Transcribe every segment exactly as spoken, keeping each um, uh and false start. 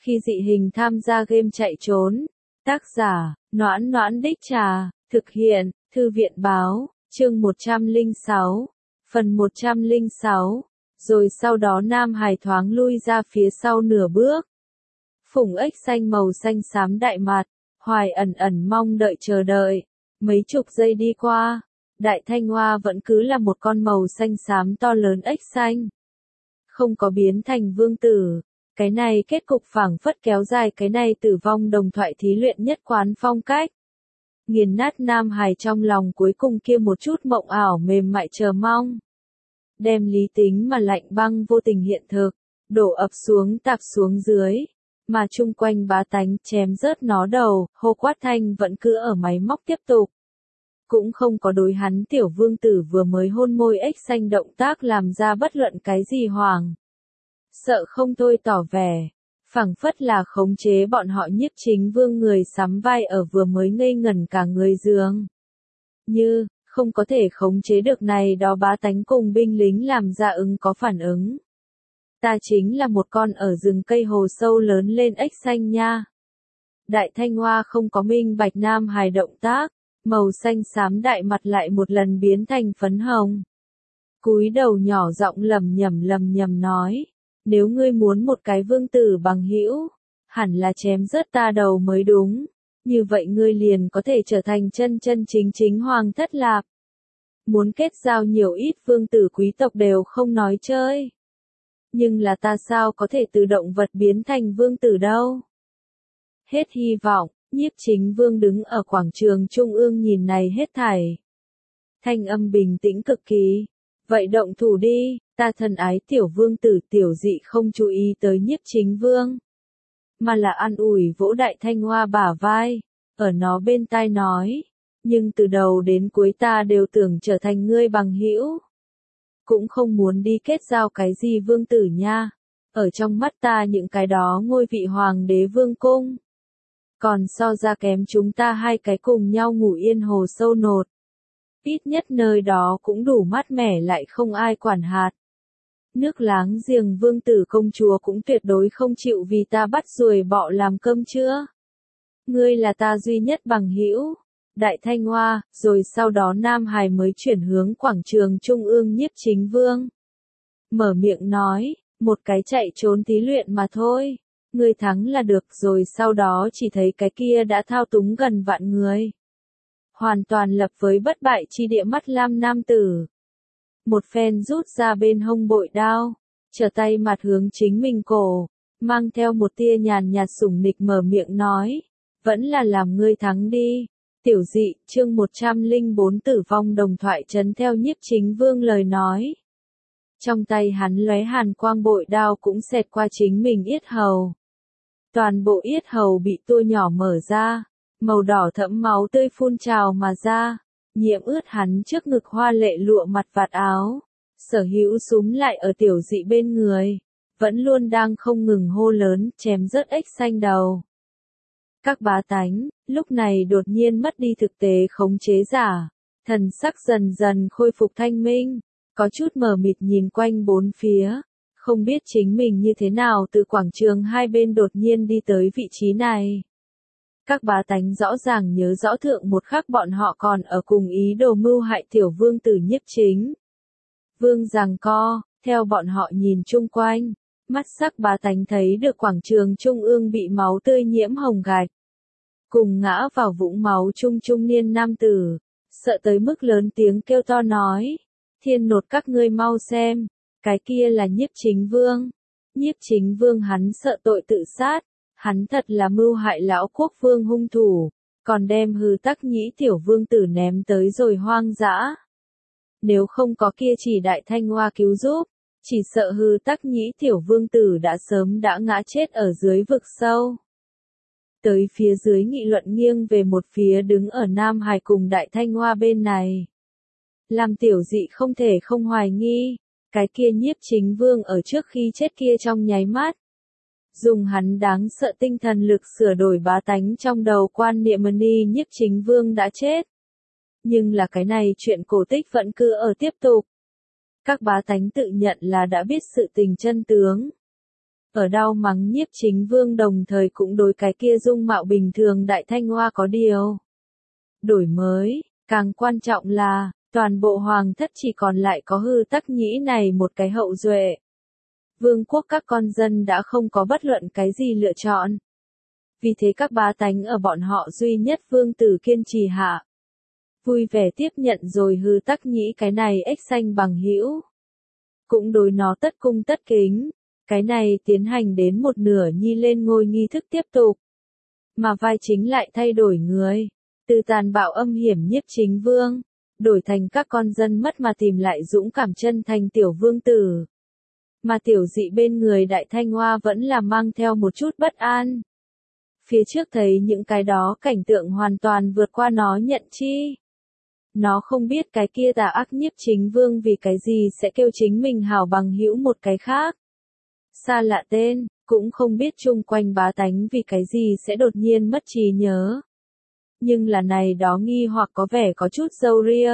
Khi dị hình tham gia game chạy trốn. Tác giả, Noãn Noãn Đích Trà, thực hiện, Thư viện Báo, chương một trăm lẻ sáu, phần một trăm lẻ sáu, rồi sau đó Nam Hải thoáng lui ra phía sau nửa bước. Phủng ếch xanh màu xanh xám đại mặt, Hoài ẩn ẩn mong đợi chờ đợi, mấy chục giây đi qua, Đại Thanh Hoa vẫn cứ là một con màu xanh xám to lớn ếch xanh. Không có biến thành vương tử. Cái này kết cục phảng phất kéo dài cái này tử vong đồng thoại thí luyện nhất quán phong cách. Nghiền nát Nam Hải trong lòng cuối cùng kia một chút mộng ảo mềm mại chờ mong. Đem lý tính mà lạnh băng vô tình hiện thực, đổ ập xuống tạp xuống dưới, mà chung quanh bá tánh chém rớt nó đầu, hô quát thanh vẫn cứ ở máy móc tiếp tục. Cũng không có đối hắn tiểu vương tử vừa mới hôn môi ếch xanh động tác làm ra bất luận cái gì hoàng. Sợ không thôi tỏ vẻ, phảng phất là khống chế bọn họ Nhiếp Chính Vương người sắm vai ở vừa mới ngây ngẩn cả người giường. Như, không có thể khống chế được này đó bá tánh cùng binh lính làm ra ứng có phản ứng. Ta chính là một con ở rừng cây hồ sâu lớn lên ếch xanh nha. Đại Thanh Hoa không có minh bạch Nam Hải động tác, màu xanh xám đại mặt lại một lần biến thành phấn hồng. Cúi đầu nhỏ giọng lầm nhầm lầm nhầm nói. Nếu ngươi muốn một cái vương tử bằng hữu, hẳn là chém rớt ta đầu mới đúng, như vậy ngươi liền có thể trở thành chân chân chính chính hoàng thất lạp. Muốn kết giao nhiều ít vương tử quý tộc đều không nói chơi. Nhưng là ta sao có thể từ động vật biến thành vương tử đâu? Hết hy vọng, Nhiếp Chính Vương đứng ở quảng trường trung ương nhìn này hết thảy. Thanh âm bình tĩnh cực kỳ. Vậy động thủ đi, ta thân ái tiểu vương tử tiểu dị không chú ý tới Nhiếp Chính Vương. Mà là an ủi vỗ Đại Thanh Hoa bả vai, ở nó bên tai nói, nhưng từ đầu đến cuối ta đều tưởng trở thành ngươi bằng hữu. Cũng không muốn đi kết giao cái gì vương tử nha, ở trong mắt ta những cái đó ngôi vị hoàng đế vương cung. Còn so ra kém chúng ta hai cái cùng nhau ngủ yên hồ sâu nột. Ít nhất nơi đó cũng đủ mát mẻ lại không ai quản hạt. Nước láng giềng vương tử công chúa cũng tuyệt đối không chịu vì ta bắt ruồi bọ làm cơm chưa. Ngươi là ta duy nhất bằng hữu. Đại Thanh Hoa, rồi sau đó Nam Hải mới chuyển hướng quảng trường trung ương Nhiếp Chính Vương. Mở miệng nói, một cái chạy trốn tí luyện mà thôi. Ngươi thắng là được rồi sau đó chỉ thấy cái kia đã thao túng gần vạn người. Hoàn toàn lập với bất bại chi địa mắt lam nam tử. Một phen rút ra bên hông bội đao, trở tay mặt hướng chính mình cổ, mang theo một tia nhàn nhạt sủng nịch mở miệng nói, vẫn là làm ngươi thắng đi. Tiểu dị, chương một trăm lẻ bốn tử vong đồng thoại trấn theo Nhiếp Chính Vương lời nói. Trong tay hắn lóe hàn quang bội đao cũng xẹt qua chính mình yết hầu. Toàn bộ yết hầu bị tua nhỏ mở ra. Màu đỏ thẫm máu tươi phun trào mà ra, nhiễm ướt hắn trước ngực hoa lệ lụa mặt vạt áo. Sở Hữu súm lại ở tiểu dị bên người, vẫn luôn đang không ngừng hô lớn, chém rớt ếch xanh đầu. Các bá tánh, lúc này đột nhiên mất đi thực tế khống chế giả, thần sắc dần dần khôi phục thanh minh, có chút mờ mịt nhìn quanh bốn phía, không biết chính mình như thế nào từ quảng trường hai bên đột nhiên đi tới vị trí này. Các bá tánh rõ ràng nhớ rõ thượng một khắc bọn họ còn ở cùng ý đồ mưu hại tiểu vương tử Nhiếp Chính Vương giằng co, theo bọn họ nhìn chung quanh, mắt sắc bá tánh thấy được quảng trường trung ương bị máu tươi nhiễm hồng gạch. Cùng ngã vào vũng máu trung trung niên nam tử, sợ tới mức lớn tiếng kêu to nói, thiên nột các ngươi mau xem, cái kia là Nhiếp Chính Vương. Nhiếp Chính Vương hắn sợ tội tự sát. Hắn thật là mưu hại lão quốc vương hung thủ, còn đem hư tắc nhĩ tiểu vương tử ném tới rồi hoang dã. Nếu không có kia chỉ Đại Thanh Hoa cứu giúp, chỉ sợ hư tắc nhĩ tiểu vương tử đã sớm đã ngã chết ở dưới vực sâu. Tới phía dưới nghị luận nghiêng về một phía đứng ở Nam Hải cùng Đại Thanh Hoa bên này. Làm tiểu dị không thể không hoài nghi, cái kia Nhiếp Chính Vương ở trước khi chết kia trong nháy mắt. Dùng hắn đáng sợ tinh thần lực sửa đổi bá tánh trong đầu quan niệm ni Nhiếp Chính Vương đã chết. Nhưng là cái này chuyện cổ tích vẫn cứ ở tiếp tục. Các bá tánh tự nhận là đã biết sự tình chân tướng. ở đau mắng Nhiếp Chính Vương đồng thời cũng đối cái kia dung mạo bình thường Đại Thanh Hoa có điều đổi mới, càng quan trọng là, toàn bộ hoàng thất chỉ còn lại có Hư Tắc Nhĩ này một cái hậu duệ. Vương quốc các con dân đã không có bất luận cái gì lựa chọn. Vì thế các bá tánh ở bọn họ duy nhất vương tử kiên trì hạ. Vui vẻ tiếp nhận rồi Hư Tắc Nhĩ cái này ếch xanh bằng hữu. Cũng đối nó tất cung tất kính. Cái này tiến hành đến một nửa nhi lên ngôi nghi thức tiếp tục. Mà vai chính lại thay đổi người. Từ tàn bạo âm hiểm Nhiếp Chính Vương. Đổi thành các con dân mất mà tìm lại dũng cảm chân thành tiểu vương tử. Mà tiểu dị bên người Đại Thanh Hoa vẫn là mang theo một chút bất an. Phía trước thấy những cái đó cảnh tượng hoàn toàn vượt qua nó nhận chi. Nó không biết cái kia tà ác Nhiếp Chính Vương vì cái gì sẽ kêu chính mình hảo bằng hữu một cái khác. Xa lạ tên, cũng không biết chung quanh bá tánh vì cái gì sẽ đột nhiên mất trí nhớ. Nhưng là này đó nghi hoặc có vẻ có chút râu ria.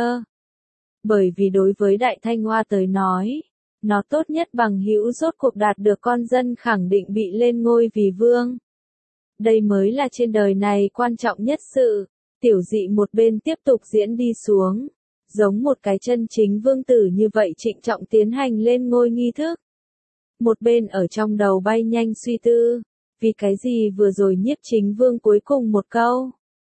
Bởi vì đối với Đại Thanh Hoa tới nói, nó tốt nhất bằng hữu rốt cuộc đạt được con dân khẳng định bị lên ngôi vì vương. Đây mới là trên đời này quan trọng nhất sự. Tiểu dị một bên tiếp tục diễn đi xuống, giống một cái chân chính vương tử như vậy trịnh trọng tiến hành lên ngôi nghi thức. Một bên ở trong đầu bay nhanh suy tư, vì cái gì vừa rồi Nhiếp Chính Vương cuối cùng một câu.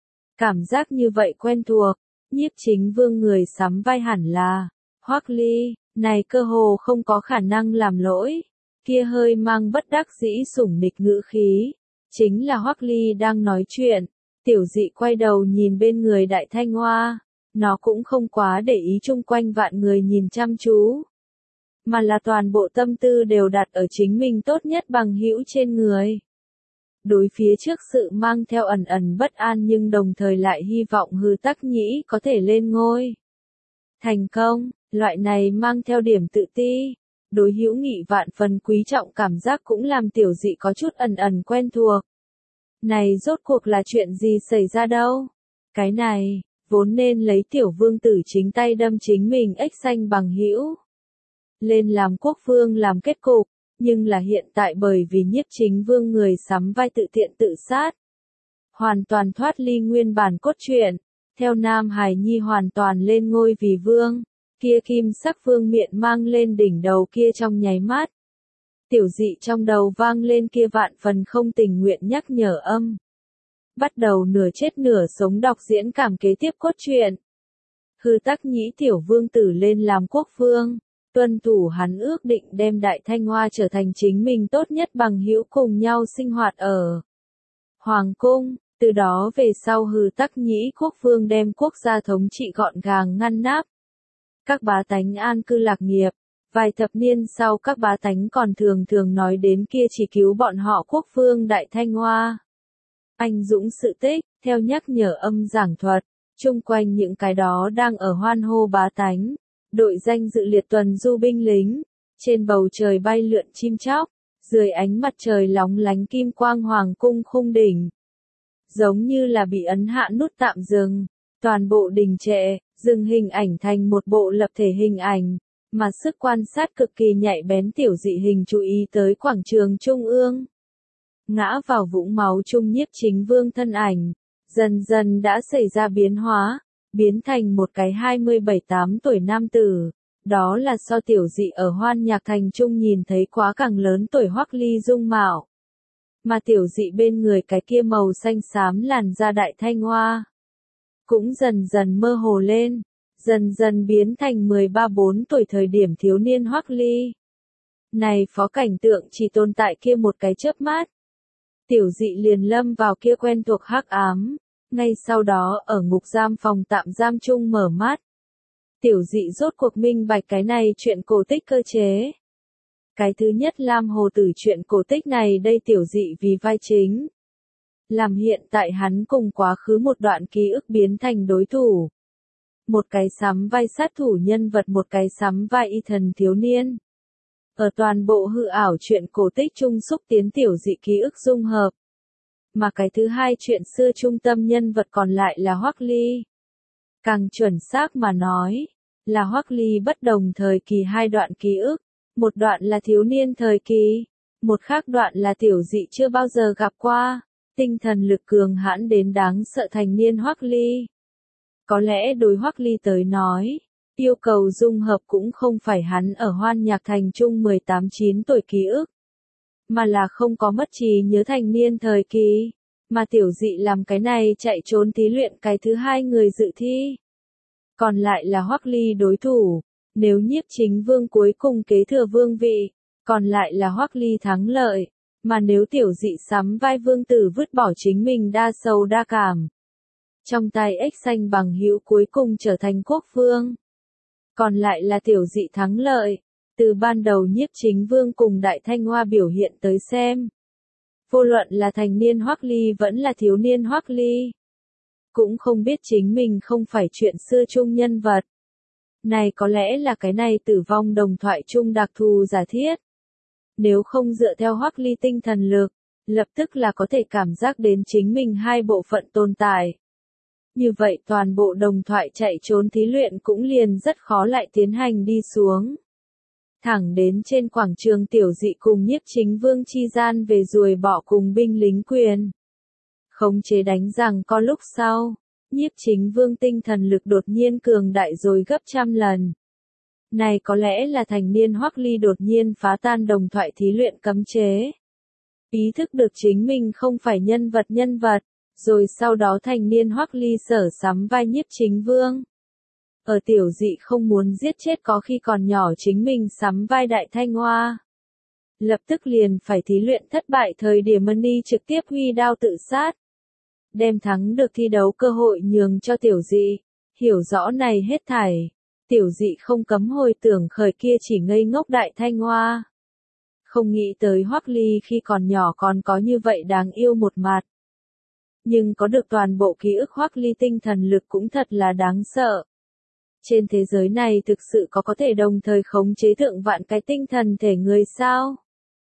Cảm giác như vậy quen thuộc, Nhiếp Chính Vương người sắm vai hẳn là Hoắc Ly, này cơ hồ không có khả năng làm lỗi, kia hơi mang bất đắc dĩ sủng nịch ngữ khí, chính là Hoắc Ly đang nói chuyện. Tiểu dị quay đầu nhìn bên người Đại Thanh Hoa, nó cũng không quá để ý chung quanh vạn người nhìn chăm chú, mà là toàn bộ tâm tư đều đặt ở chính mình tốt nhất bằng hữu trên người. Đối phía trước sự mang theo ẩn ẩn bất an nhưng đồng thời lại hy vọng Hư Tắc Nhĩ có thể lên ngôi. Thành công, loại này mang theo điểm tự ti, đối hữu nghị vạn phần quý trọng cảm giác cũng làm tiểu dị có chút ẩn ẩn quen thuộc. Này rốt cuộc là chuyện gì xảy ra đâu? Cái này, vốn nên lấy tiểu vương tử chính tay đâm chính mình ếch xanh bằng hữu. Lên làm quốc vương làm kết cục, nhưng là hiện tại bởi vì Nhiếp Chính Vương người sắm vai tự tiện tự sát. Hoàn toàn thoát ly nguyên bản cốt truyện, theo Nam Hải Nhi hoàn toàn lên ngôi vì vương, kia kim sắc vương miện mang lên đỉnh đầu kia trong nháy mắt. Tiểu dị trong đầu vang lên kia vạn phần không tình nguyện nhắc nhở âm. Bắt đầu nửa chết nửa sống đọc diễn cảm kế tiếp cốt truyện. Hư Tắc Nhĩ tiểu vương tử lên làm quốc vương, tuân thủ hắn ước định đem Đại Thanh Hoa trở thành chính mình tốt nhất bằng hữu cùng nhau sinh hoạt ở Hoàng cung. Từ đó về sau Hư Tắc Nhĩ quốc vương đem quốc gia thống trị gọn gàng ngăn nắp. Các bá tánh an cư lạc nghiệp. Vài thập niên sau các bá tánh còn thường thường nói đến kia chỉ cứu bọn họ quốc vương Đại Thanh Hoa. Anh dũng sự tích, theo nhắc nhở âm giảng thuật, chung quanh những cái đó đang ở hoan hô bá tánh, đội danh dự liệt tuần du binh lính, trên bầu trời bay lượn chim chóc, dưới ánh mặt trời lóng lánh kim quang hoàng cung khung đỉnh. Giống như là bị ấn hạ nút tạm dừng, toàn bộ đình trệ, dừng hình ảnh thành một bộ lập thể hình ảnh. Mà sức quan sát cực kỳ nhạy bén tiểu dị hình chú ý tới quảng trường trung ương. Ngã vào vũng máu trung Nhiếp Chính Vương thân ảnh, dần dần đã xảy ra biến hóa, biến thành một cái hai mươi bảy tám tuổi nam tử. Đó là so tiểu dị ở Hoan Nhạc Thành trung nhìn thấy quá càng lớn tuổi Hoắc Ly dung mạo. Mà tiểu dị bên người cái kia màu xanh xám làn da Đại Thanh Hoa cũng dần dần mơ hồ lên. Dần dần biến thành mười ba bốn tuổi thời điểm thiếu niên Hoắc Ly. Này phó cảnh tượng chỉ tồn tại kia một cái chớp mắt. Tiểu dị liền lâm vào kia quen thuộc hắc ám, ngay sau đó ở ngục giam phòng tạm giam chung mở mắt. Tiểu dị rốt cuộc minh bạch cái này chuyện cổ tích cơ chế. Cái thứ nhất Lam Hồ Tử chuyện cổ tích này đây tiểu dị vì vai chính. Làm hiện tại hắn cùng quá khứ một đoạn ký ức biến thành đối thủ. Một cái sắm vai sát thủ nhân vật một cái sắm vai y thần thiếu niên. Ở toàn bộ hư ảo chuyện cổ tích trung xúc tiến tiểu dị ký ức dung hợp. Mà cái thứ hai chuyện xưa trung tâm nhân vật còn lại là Hoắc Ly. Càng chuẩn xác mà nói, là Hoắc Ly bất đồng thời kỳ hai đoạn ký ức. Một đoạn là thiếu niên thời kỳ, Một khác đoạn là tiểu dị chưa bao giờ gặp qua, tinh thần lực cường hãn đến đáng sợ thành niên Hoắc Ly. Có lẽ đối Hoắc Ly tới nói, yêu cầu dung hợp cũng không phải hắn ở Hoan Nhạc Thành Trung mười tám chín tuổi ký ức, mà là không có mất trí nhớ thành niên thời kỳ, mà tiểu dị làm cái này chạy trốn thí luyện cái thứ hai người dự thi. Còn lại là Hoắc Ly đối thủ, nếu Nhiếp Chính Vương cuối cùng kế thừa vương vị, còn lại là Hoắc Ly thắng lợi, mà nếu tiểu dị sắm vai vương tử vứt bỏ chính mình đa sầu đa cảm. Trong tay ếch xanh bằng hữu cuối cùng trở thành quốc vương. Còn lại là tiểu dị thắng lợi, từ ban đầu Nhiếp Chính Vương cùng Đại Thanh Hoa biểu hiện tới xem. Vô luận là thành niên Hoắc Ly vẫn là thiếu niên Hoắc Ly. Cũng không biết chính mình không phải chuyện xưa chung nhân vật. Này có lẽ là cái này tử vong đồng thoại chung đặc thù giả thiết. Nếu không dựa theo Hoắc Ly tinh thần lực, lập tức là có thể cảm giác đến chính mình hai bộ phận tồn tại. Như vậy toàn bộ đồng thoại chạy trốn thí luyện cũng liền rất khó lại tiến hành đi xuống. Thẳng đến trên quảng trường tiểu dị cùng Nhiếp Chính Vương chi gian về ruồi bọ cùng binh lính quyền. Khống chế đánh rằng có lúc sau, Nhiếp Chính Vương tinh thần lực đột nhiên cường đại rồi gấp trăm lần. Này có lẽ là thành niên Hoắc Ly đột nhiên phá tan đồng thoại thí luyện cấm chế. Ý thức được chính mình không phải nhân vật nhân vật, rồi sau đó thành niên Hoắc Ly sở sắm vai Nhiếp Chính Vương. Ở tiểu dị không muốn giết chết có khi còn nhỏ chính mình sắm vai Đại Thanh Hoa. Lập tức liền phải thí luyện thất bại thời điểm Money trực tiếp huy đao tự sát. Đem thắng được thi đấu cơ hội nhường cho tiểu dị. Hiểu rõ này hết thảy. Tiểu dị không cấm hồi tưởng khởi kia chỉ ngây ngốc Đại Thanh Hoa. Không nghĩ tới Hoắc Ly khi còn nhỏ còn có như vậy đáng yêu một mặt. Nhưng có được toàn bộ ký ức Hoắc Ly tinh thần lực cũng thật là đáng sợ. Trên thế giới này thực sự có có thể đồng thời khống chế thượng vạn cái tinh thần thể người sao?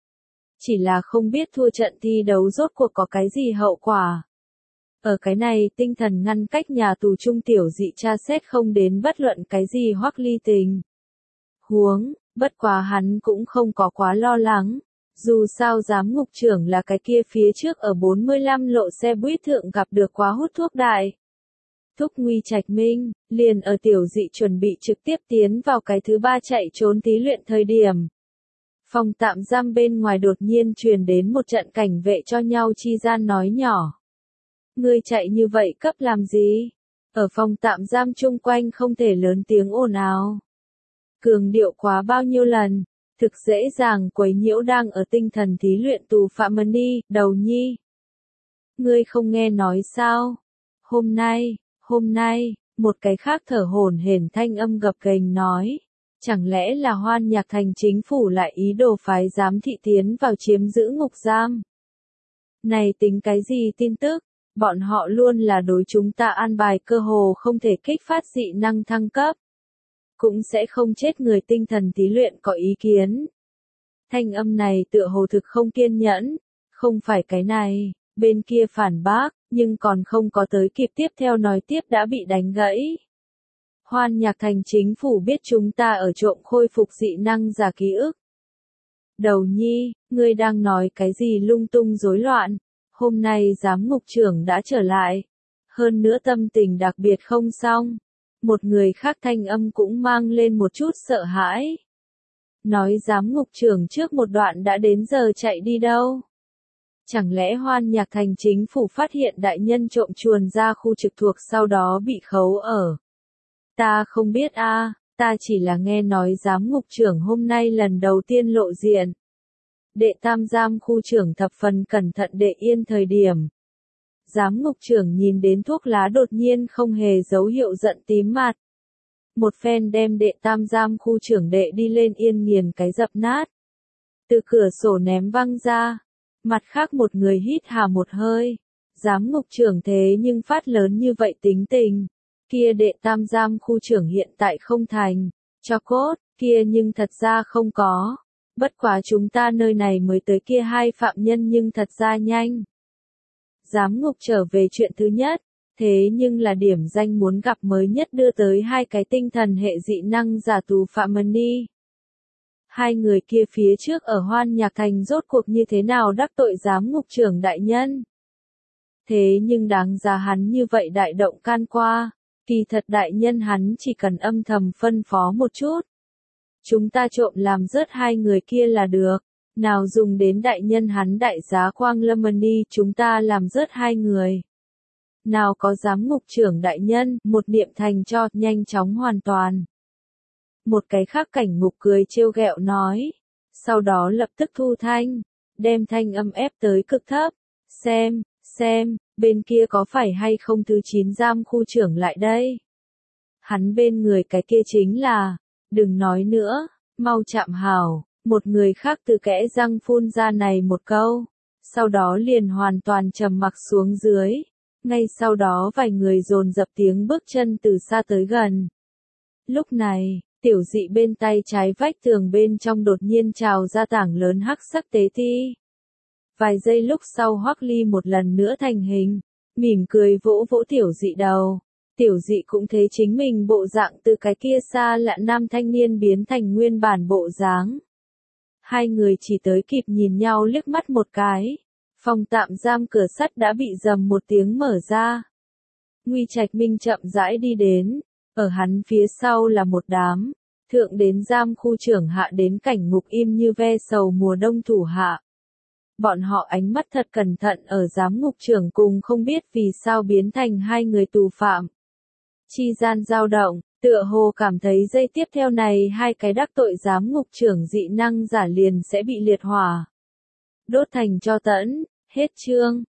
Chỉ là không biết thua trận thi đấu rốt cuộc có cái gì hậu quả. Ở cái này tinh thần ngăn cách nhà tù trung tiểu dị tra xét không đến bất luận cái gì Hoắc Ly tình huống, bất quá hắn cũng không có quá lo lắng. Dù sao giám ngục trưởng là cái kia phía trước ở bốn mươi lăm lộ xe buýt thượng gặp được quá hút thuốc đại. Thúc Nguy Trạch Minh, liền ở tiểu dị chuẩn bị trực tiếp tiến vào cái thứ ba chạy trốn thí luyện thời điểm. Phòng tạm giam bên ngoài đột nhiên truyền đến một trận cảnh vệ cho nhau chi gian nói nhỏ. Ngươi chạy như vậy cấp làm gì? Ở phòng tạm giam chung quanh không thể lớn tiếng ồn ào. Cường điệu quá bao nhiêu lần, thực dễ dàng quấy nhiễu đang ở tinh thần thí luyện tù phạm Money, đầu nhi. Ngươi không nghe nói sao? Hôm nay, hôm nay, một cái khác thở hổn hển thanh âm gập ghềnh nói. Chẳng lẽ là Hoan Nhạc Thành chính phủ lại ý đồ phái giám thị tiến vào chiếm giữ ngục giam? Này tính cái gì tin tức? Bọn họ luôn là đối chúng ta an bài cơ hồ không thể kích phát dị năng thăng cấp. Cũng sẽ không chết người tinh thần thí luyện có ý kiến. Thanh âm này tựa hồ thực không kiên nhẫn. Không phải cái này, bên kia phản bác, nhưng còn không có tới kịp tiếp theo nói tiếp đã bị đánh gãy. Hoan Nhạc Thành chính phủ biết chúng ta ở trộm khôi phục dị năng giả ký ức. Đầu nhi, ngươi đang nói cái gì lung tung rối loạn? Hôm nay giám ngục trưởng đã trở lại. Hơn nữa tâm tình đặc biệt không xong. Một người khác thanh âm cũng mang lên một chút sợ hãi. Nói giám ngục trưởng trước một đoạn đã đến giờ chạy đi đâu? Chẳng lẽ Hoan Nhạc Thành chính phủ phát hiện đại nhân trộm chuồn ra khu trực thuộc sau đó bị khấu ở? Ta không biết a, à, ta chỉ là nghe nói giám ngục trưởng hôm nay lần đầu tiên lộ diện. Đệ tam giam khu trưởng thập phần cẩn thận đệ yên thời điểm. Giám ngục trưởng nhìn đến thuốc lá đột nhiên không hề dấu hiệu giận tím mặt. Một phen đem đệ tam giam khu trưởng đệ đi lên yên nghiền cái dập nát. Từ cửa sổ ném văng ra. Mặt khác một người hít hà một hơi. Giám ngục trưởng thế nhưng phát lớn như vậy tính tình. Kia đệ tam giam khu trưởng hiện tại không thành. Cho cốt, kia nhưng thật ra không có. Bất quá chúng ta nơi này mới tới kia hai phạm nhân nhưng thật ra nhanh. Giám ngục trở về chuyện thứ nhất, thế nhưng là điểm danh muốn gặp mới nhất đưa tới hai cái tinh thần hệ dị năng giả tù phạm Money. Hai người kia phía trước ở Hoan Nhạc Thành rốt cuộc như thế nào đắc tội giám ngục trưởng đại nhân. Thế nhưng đáng giá hắn như vậy đại động can qua, kỳ thật đại nhân hắn chỉ cần âm thầm phân phó một chút. Chúng ta trộm làm rớt hai người kia là được, nào dùng đến đại nhân hắn đại giá Quang Lâm Mani chúng ta làm rớt hai người. Nào có giám ngục trưởng đại nhân, một niệm thành cho, nhanh chóng hoàn toàn. Một cái khác cảnh ngục cười trêu ghẹo nói, sau đó lập tức thu thanh, đem thanh âm ép tới cực thấp, xem, xem, bên kia có phải hay không thứ chín giam khu trưởng lại đây. Hắn bên người cái kia chính là, đừng nói nữa, mau chạm hảo, một người khác từ kẽ răng phun ra này một câu, sau đó liền hoàn toàn trầm mặc xuống dưới, ngay sau đó vài người dồn dập tiếng bước chân từ xa tới gần. Lúc này, tiểu dị bên tay trái vách tường bên trong đột nhiên trào ra tảng lớn hắc sắc tế thi. Vài giây lúc sau Hoắc Ly một lần nữa thành hình, mỉm cười vỗ vỗ tiểu dị đầu. Tiểu dị cũng thấy chính mình bộ dạng từ cái kia xa lạ nam thanh niên biến thành nguyên bản bộ dáng. Hai người chỉ tới kịp nhìn nhau liếc mắt một cái. Phòng tạm giam cửa sắt đã bị rầm một tiếng mở ra. Nguy Trạch Minh chậm rãi đi đến, ở hắn phía sau là một đám, thượng đến giam khu trưởng hạ đến cảnh ngục im như ve sầu mùa đông thủ hạ. Bọn họ ánh mắt thật cẩn thận ở giám ngục trưởng cùng không biết vì sao biến thành hai người tù phạm. Chi gian dao động, tựa hồ cảm thấy giây tiếp theo này hai cái đắc tội giám ngục trưởng dị năng giả liền sẽ bị liệt hỏa. Đốt thành tro tẫn, hết chương.